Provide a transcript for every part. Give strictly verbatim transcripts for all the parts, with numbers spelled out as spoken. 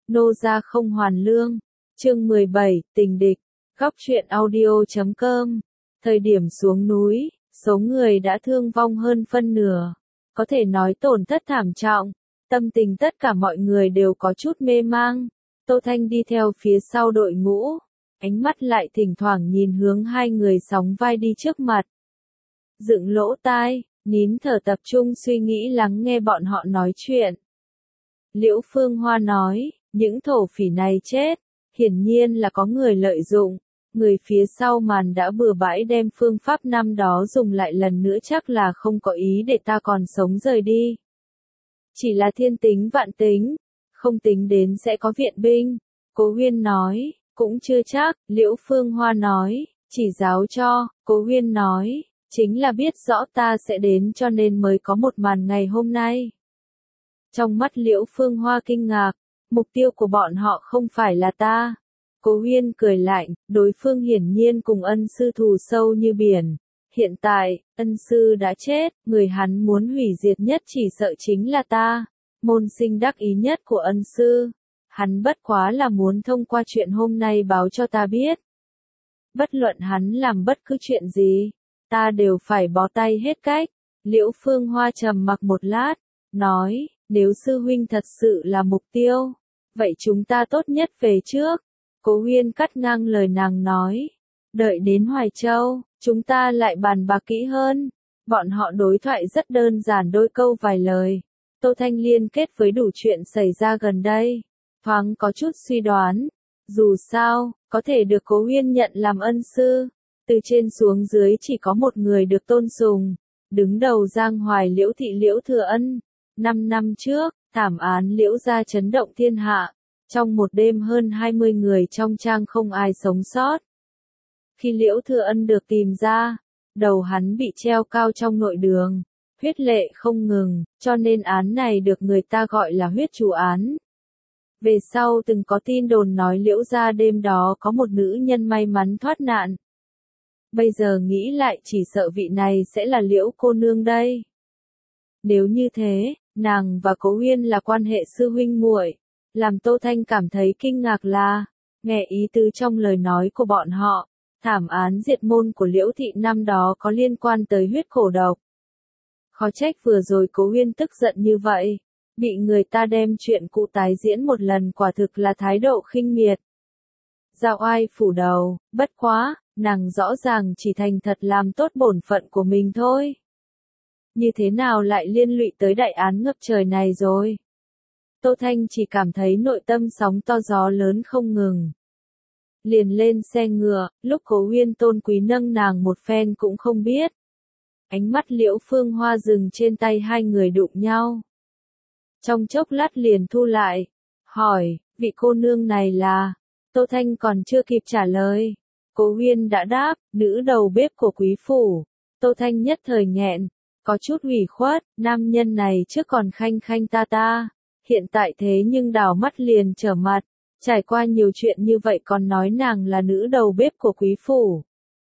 Nô gia không hoàn lương. Chương mười bảy, tình địch. Góc truyện audio chấm com. Thời điểm xuống núi, số người đã thương vong hơn phân nửa. Có thể nói tổn thất thảm trọng. Tâm tình tất cả mọi người đều có chút mê mang. Tô Thanh đi theo phía sau đội ngũ. Ánh mắt lại thỉnh thoảng nhìn hướng hai người sóng vai đi trước mặt. Dựng lỗ tai, nín thở tập trung suy nghĩ lắng nghe bọn họ nói chuyện. Liễu Phương Hoa nói, những thổ phỉ này chết, hiển nhiên là có người lợi dụng, người phía sau màn đã bừa bãi đem phương pháp năm đó dùng lại lần nữa chắc là không có ý để ta còn sống rời đi. Chỉ là thiên tính vạn tính, không tính đến sẽ có viện binh, Cố Huyên nói, cũng chưa chắc, Liễu Phương Hoa nói, chỉ giáo cho, Cố Huyên nói, chính là biết rõ ta sẽ đến cho nên mới có một màn ngày hôm nay. Trong mắt Liễu Phương Hoa kinh ngạc, mục tiêu của bọn họ không phải là ta. Cố Huyên cười lạnh, đối phương hiển nhiên cùng ân sư thù sâu như biển. Hiện tại, ân sư đã chết, người hắn muốn hủy diệt nhất chỉ sợ chính là ta. Môn sinh đắc ý nhất của ân sư. Hắn bất quá là muốn thông qua chuyện hôm nay báo cho ta biết. Bất luận hắn làm bất cứ chuyện gì, ta đều phải bó tay hết cách. Liễu Phương Hoa trầm mặc một lát, nói, nếu sư huynh thật sự là mục tiêu, vậy chúng ta tốt nhất về trước. Cố Huyên cắt ngang lời nàng nói, đợi đến Hoài Châu, chúng ta lại bàn bạc kỹ hơn. Bọn họ đối thoại rất đơn giản đôi câu vài lời. Tô Thanh liên kết với đủ chuyện xảy ra gần đây, thoáng có chút suy đoán. Dù sao, có thể được Cố Huyên nhận làm ân sư, từ trên xuống dưới chỉ có một người được tôn sùng, đứng đầu Giang Hoài Liễu thị Liễu Thừa Ân. Năm năm trước, thảm án Liễu gia chấn động thiên hạ, trong một đêm hơn hai mươi người trong trang không ai sống sót. Khi Liễu Thừa Ân được tìm ra, đầu hắn bị treo cao trong nội đường, huyết lệ không ngừng, cho nên án này được người ta gọi là huyết chủ án. Về sau từng có tin đồn nói Liễu gia đêm đó có một nữ nhân may mắn thoát nạn. Bây giờ nghĩ lại chỉ sợ vị này sẽ là Liễu cô nương đây. Nếu như thế, nàng và Cố Huyên là quan hệ sư huynh muội. Làm Tô Thanh cảm thấy kinh ngạc là, nghe ý tứ trong lời nói của bọn họ, thảm án diệt môn của Liễu thị năm đó có liên quan tới huyết khổ độc. Khó trách vừa rồi Cố Huyên tức giận như vậy, bị người ta đem chuyện cũ tái diễn một lần quả thực là thái độ khinh miệt. Giao oai phủ đầu, bất quá, nàng rõ ràng chỉ thành thật làm tốt bổn phận của mình thôi. Như thế nào lại liên lụy tới đại án ngập trời này rồi? Tô Thanh chỉ cảm thấy nội tâm sóng to gió lớn không ngừng. Liền lên xe ngựa, lúc Cố Huyên tôn quý nâng nàng một phen cũng không biết. Ánh mắt Liễu Phương Hoa dừng trên tay hai người đụng nhau. Trong chốc lát liền thu lại, hỏi, vị cô nương này là... Tô Thanh còn chưa kịp trả lời. Cố Huyên đã đáp, nữ đầu bếp của quý phủ. Tô Thanh nhất thời nghẹn, có chút ủy khuất, nam nhân này trước còn khanh khanh ta ta. Hiện tại thế nhưng đảo mắt liền trở mặt, trải qua nhiều chuyện như vậy còn nói nàng là nữ đầu bếp của quý phủ.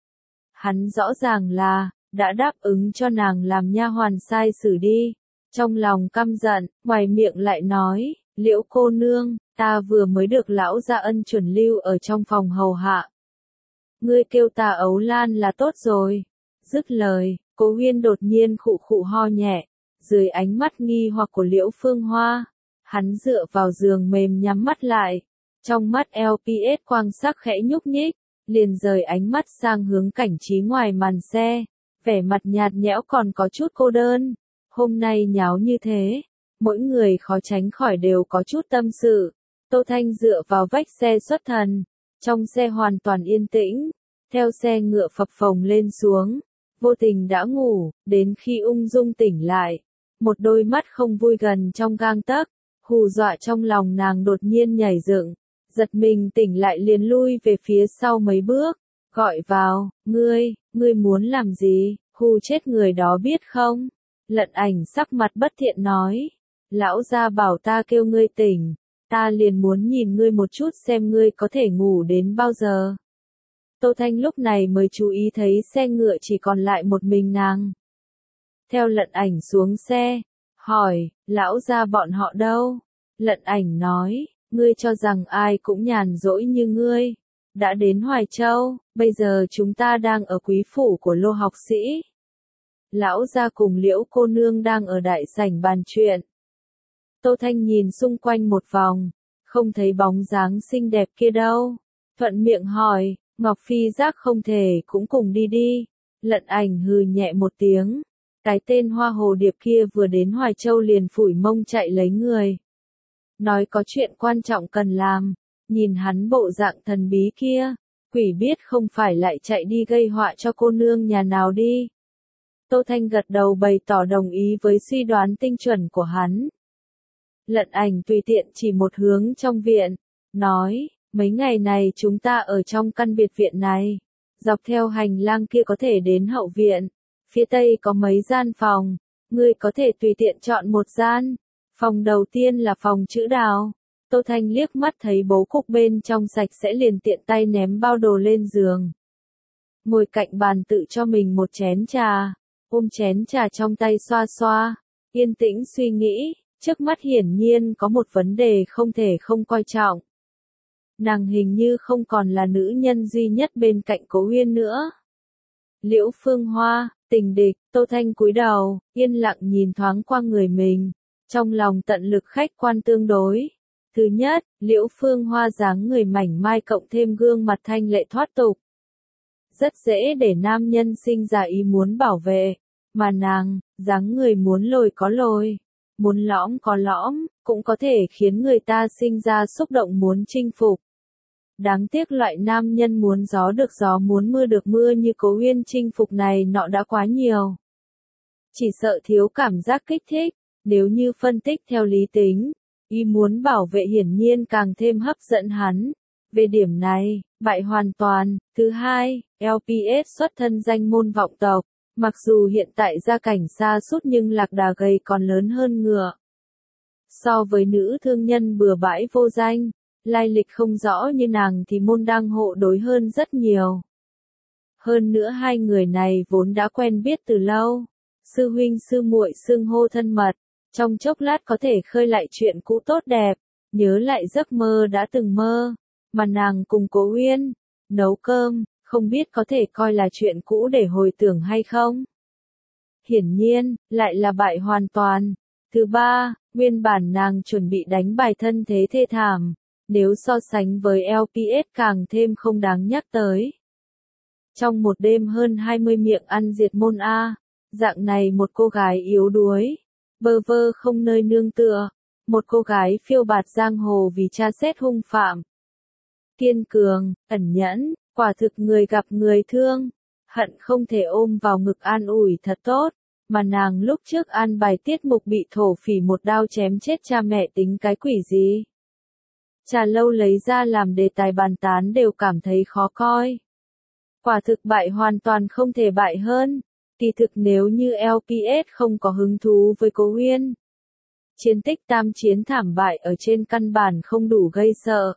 Hắn rõ ràng là, đã đáp ứng cho nàng làm nha hoàn sai xử đi. Trong lòng căm giận, ngoài miệng lại nói, Liễu cô nương, ta vừa mới được lão gia ân chuẩn lưu ở trong phòng hầu hạ. Ngươi kêu ta Ấu Lan là tốt rồi. Dứt lời, Cố Huyên đột nhiên khụ khụ ho nhẹ, dưới ánh mắt nghi hoặc của Liễu Phương Hoa. Hắn dựa vào giường mềm nhắm mắt lại, trong mắt lờ pê ét quang sắc khẽ nhúc nhích, liền rời ánh mắt sang hướng cảnh trí ngoài màn xe, vẻ mặt nhạt nhẽo còn có chút cô đơn. Hôm nay nháo như thế, mỗi người khó tránh khỏi đều có chút tâm sự. Tô Thanh dựa vào vách xe xuất thần, trong xe hoàn toàn yên tĩnh, theo xe ngựa phập phồng lên xuống, vô tình đã ngủ, đến khi ung dung tỉnh lại, một đôi mắt không vui gần trong gang tấc. Hù dọa trong lòng nàng đột nhiên nhảy dựng, giật mình tỉnh lại liền lui về phía sau mấy bước, gọi vào, ngươi, ngươi muốn làm gì, hù chết người đó biết không? Lận Ảnh sắc mặt bất thiện nói, lão gia bảo ta kêu ngươi tỉnh, ta liền muốn nhìn ngươi một chút xem ngươi có thể ngủ đến bao giờ. Tô Thanh lúc này mới chú ý thấy xe ngựa chỉ còn lại một mình nàng. Theo Lận Ảnh xuống xe, hỏi, lão gia bọn họ đâu? Lận Ảnh nói, ngươi cho rằng ai cũng nhàn rỗi như ngươi. Đã đến Hoài Châu, bây giờ chúng ta đang ở quý phủ của Lô học sĩ. Lão gia cùng Liễu cô nương đang ở đại sảnh bàn chuyện. Tô Thanh nhìn xung quanh một vòng, không thấy bóng dáng xinh đẹp kia đâu. Thuận miệng hỏi, Ngọc Phi giác không thể cũng cùng đi đi. Lận Ảnh hừ nhẹ một tiếng. Cái tên hoa hồ điệp kia vừa đến Hoài Châu liền phủi mông chạy lấy người. Nói có chuyện quan trọng cần làm. Nhìn hắn bộ dạng thần bí kia, quỷ biết không phải lại chạy đi gây họa cho cô nương nhà nào đi. Tô Thanh gật đầu bày tỏ đồng ý với suy đoán tinh chuẩn của hắn. Lận Ảnh tùy tiện chỉ một hướng trong viện, nói, mấy ngày này chúng ta ở trong căn biệt viện này, dọc theo hành lang kia có thể đến hậu viện, phía tây có mấy gian phòng, ngươi có thể tùy tiện chọn một gian. Phòng đầu tiên là phòng chữ Đào. Tô Thanh liếc mắt thấy bố cục bên trong sạch sẽ liền tiện tay ném bao đồ lên giường. Ngồi cạnh bàn tự cho mình một chén trà, ôm chén trà trong tay xoa xoa, yên tĩnh suy nghĩ, trước mắt hiển nhiên có một vấn đề không thể không coi trọng. Nàng hình như không còn là nữ nhân duy nhất bên cạnh Cố Uyên nữa. Liễu Phương Hoa, tình địch, Tô Thanh cúi đầu, yên lặng nhìn thoáng qua người mình, trong lòng tận lực khách quan tương đối. Thứ nhất, Liễu Phương Hoa dáng người mảnh mai cộng thêm gương mặt thanh lệ thoát tục. Rất dễ để nam nhân sinh ra ý muốn bảo vệ, mà nàng, dáng người muốn lồi có lồi, muốn lõm có lõm, cũng có thể khiến người ta sinh ra xúc động muốn chinh phục. Đáng tiếc loại nam nhân muốn gió được gió muốn mưa được mưa như Cố Uyên chinh phục này nọ đã quá nhiều. Chỉ sợ thiếu cảm giác kích thích, nếu như phân tích theo lý tính. Ý muốn bảo vệ hiển nhiên càng thêm hấp dẫn hắn. Về điểm này, bại hoàn toàn. Thứ hai, lờ pê ét xuất thân danh môn vọng tộc. Mặc dù hiện tại gia cảnh xa sút nhưng lạc đà gầy còn lớn hơn ngựa. So với nữ thương nhân bừa bãi vô danh, lai lịch không rõ như nàng thì môn đăng hộ đối hơn rất nhiều. Hơn nữa hai người này vốn đã quen biết từ lâu. Sư huynh sư muội xưng hô thân mật. Trong chốc lát có thể khơi lại chuyện cũ tốt đẹp, nhớ lại giấc mơ đã từng mơ, mà nàng cùng Cố Uyên, nấu cơm, không biết có thể coi là chuyện cũ để hồi tưởng hay không? Hiển nhiên, lại là bại hoàn toàn. Thứ ba, nguyên bản nàng chuẩn bị đánh bài thân thế thê thảm, nếu so sánh với lờ pê ét càng thêm không đáng nhắc tới. Trong một đêm hơn hai mươi miệng ăn diệt môn A, dạng này một cô gái yếu đuối. Bơ vơ không nơi nương tựa, một cô gái phiêu bạt giang hồ vì tra xét hung phạm. Kiên cường, ẩn nhẫn, quả thực người gặp người thương, hận không thể ôm vào ngực an ủi thật tốt, mà nàng lúc trước an bài tiết mục bị thổ phỉ một đao chém chết cha mẹ tính cái quỷ gì. Trà lâu lấy ra làm đề tài bàn tán đều cảm thấy khó coi. Quả thực bại hoàn toàn không thể bại hơn. Kỳ thực nếu như lờ pê ét không có hứng thú với Cố Uyên, chiến tích tam chiến thảm bại ở trên căn bản không đủ gây sợ.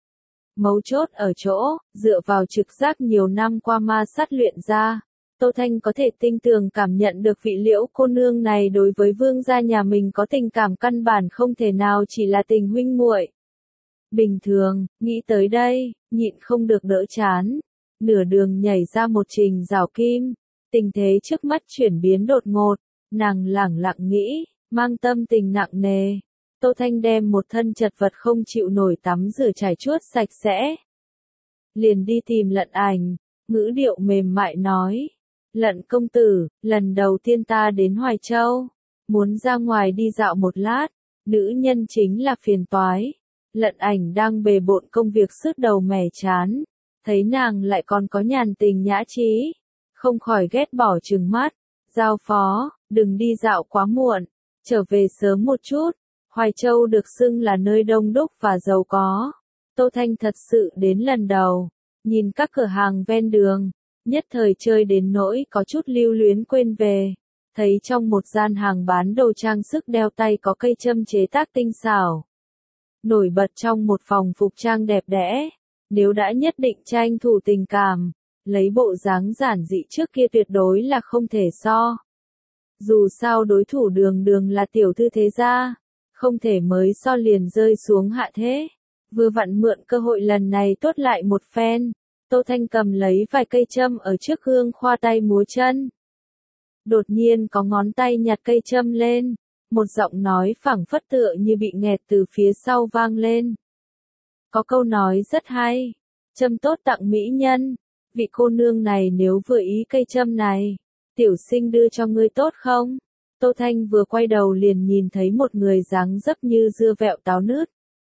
Mấu chốt ở chỗ, dựa vào trực giác nhiều năm qua ma sát luyện ra, Tô Thanh có thể tinh tường cảm nhận được vị Liễu cô nương này đối với vương gia nhà mình có tình cảm căn bản không thể nào chỉ là tình huynh muội. Bình thường, nghĩ tới đây, nhịn không được đỡ chán, nửa đường nhảy ra một trình rào kim. Tình thế trước mắt chuyển biến đột ngột, nàng lẳng lặng nghĩ, mang tâm tình nặng nề. Tô Thanh đem một thân chật vật không chịu nổi tắm rửa trải chuốt sạch sẽ. Liền đi tìm Lận Ảnh, ngữ điệu mềm mại nói. Lận công tử, lần đầu tiên ta đến Hoài Châu, muốn ra ngoài đi dạo một lát, nữ nhân chính là phiền toái. Lận Ảnh đang bề bộn công việc sứt đầu mẻ chán, thấy nàng lại còn có nhàn tình nhã trí. Không khỏi ghét bỏ trừng mắt, giao phó, đừng đi dạo quá muộn, trở về sớm một chút. Hoài Châu được xưng là nơi đông đúc và giàu có. Tô Thanh thật sự đến lần đầu, nhìn các cửa hàng ven đường, nhất thời chơi đến nỗi có chút lưu luyến quên về. Thấy trong một gian hàng bán đồ trang sức đeo tay có cây châm chế tác tinh xảo. Nổi bật trong một phòng phục trang đẹp đẽ, nếu đã nhất định tranh thủ tình cảm. Lấy bộ dáng giản dị trước kia tuyệt đối là không thể so. Dù sao đối thủ đường đường là tiểu thư thế gia, không thể mới so liền rơi xuống hạ thế. Vừa vặn mượn cơ hội lần này tốt lại một phen, Tô Thanh cầm lấy vài cây châm ở trước gương khoa tay múa chân. Đột nhiên có ngón tay nhặt cây châm lên, một giọng nói phảng phất tựa như bị nghẹt từ phía sau vang lên. Có câu nói rất hay, châm tốt tặng mỹ nhân, vị cô nương này nếu vừa ý cây châm này, tiểu sinh đưa cho ngươi tốt không? Tô Thanh vừa quay đầu liền nhìn thấy một người dáng dấp như dưa vẹo táo nứt.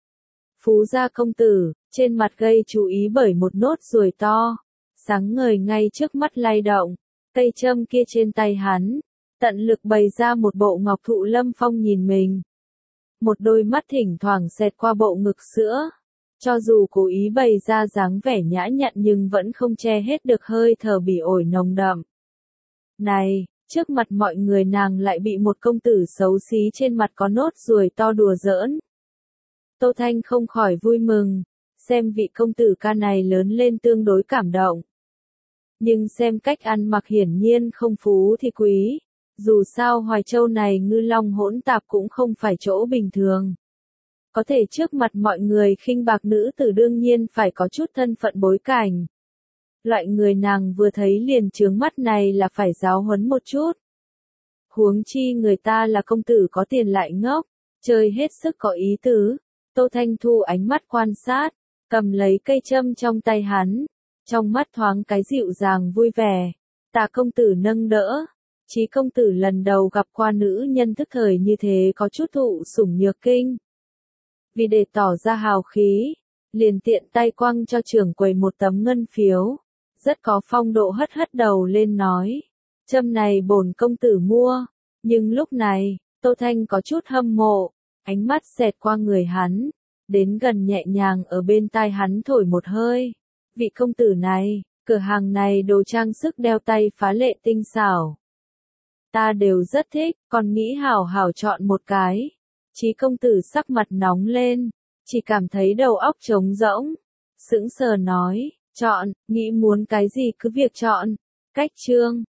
Phú gia công tử, trên mặt gây chú ý bởi một nốt ruồi to, sáng ngời ngay trước mắt lay động, cây châm kia trên tay hắn, tận lực bày ra một bộ ngọc thụ lâm phong nhìn mình. Một đôi mắt thỉnh thoảng xẹt qua bộ ngực sữa, cho dù cố ý bày ra dáng vẻ nhã nhặn nhưng vẫn không che hết được hơi thở bỉ ổi nồng đậm. Này, trước mặt mọi người nàng lại bị một công tử xấu xí trên mặt có nốt ruồi to đùa giỡn. Tô Thanh không khỏi vui mừng, xem vị công tử ca này lớn lên tương đối cảm động. Nhưng xem cách ăn mặc hiển nhiên không phú thì quý, dù sao Hoài Châu này ngư long hỗn tạp cũng không phải chỗ bình thường. Có thể trước mặt mọi người khinh bạc nữ tử đương nhiên phải có chút thân phận bối cảnh. Loại người nàng vừa thấy liền chướng mắt này là phải giáo huấn một chút. Huống chi người ta là công tử có tiền lại ngốc, chơi hết sức có ý tứ. Tô Thanh thu ánh mắt quan sát, cầm lấy cây châm trong tay hắn, trong mắt thoáng cái dịu dàng vui vẻ. Tạ công tử nâng đỡ, Chí công tử lần đầu gặp qua nữ nhân thức thời như thế có chút thụ sủng nhược kinh. Vì để tỏ ra hào khí, liền tiện tay quăng cho trưởng quầy một tấm ngân phiếu, rất có phong độ hất hất đầu lên nói, châm này bổn công tử mua, nhưng lúc này, Tô Thanh có chút hâm mộ, ánh mắt xẹt qua người hắn, đến gần nhẹ nhàng ở bên tai hắn thổi một hơi, vị công tử này, cửa hàng này đồ trang sức đeo tay phá lệ tinh xảo. Ta đều rất thích, còn nghĩ hảo hảo chọn một cái. Chí công tử sắc mặt nóng lên, chỉ cảm thấy đầu óc trống rỗng, sững sờ nói, chọn, nghĩ muốn cái gì cứ việc chọn. Cách chương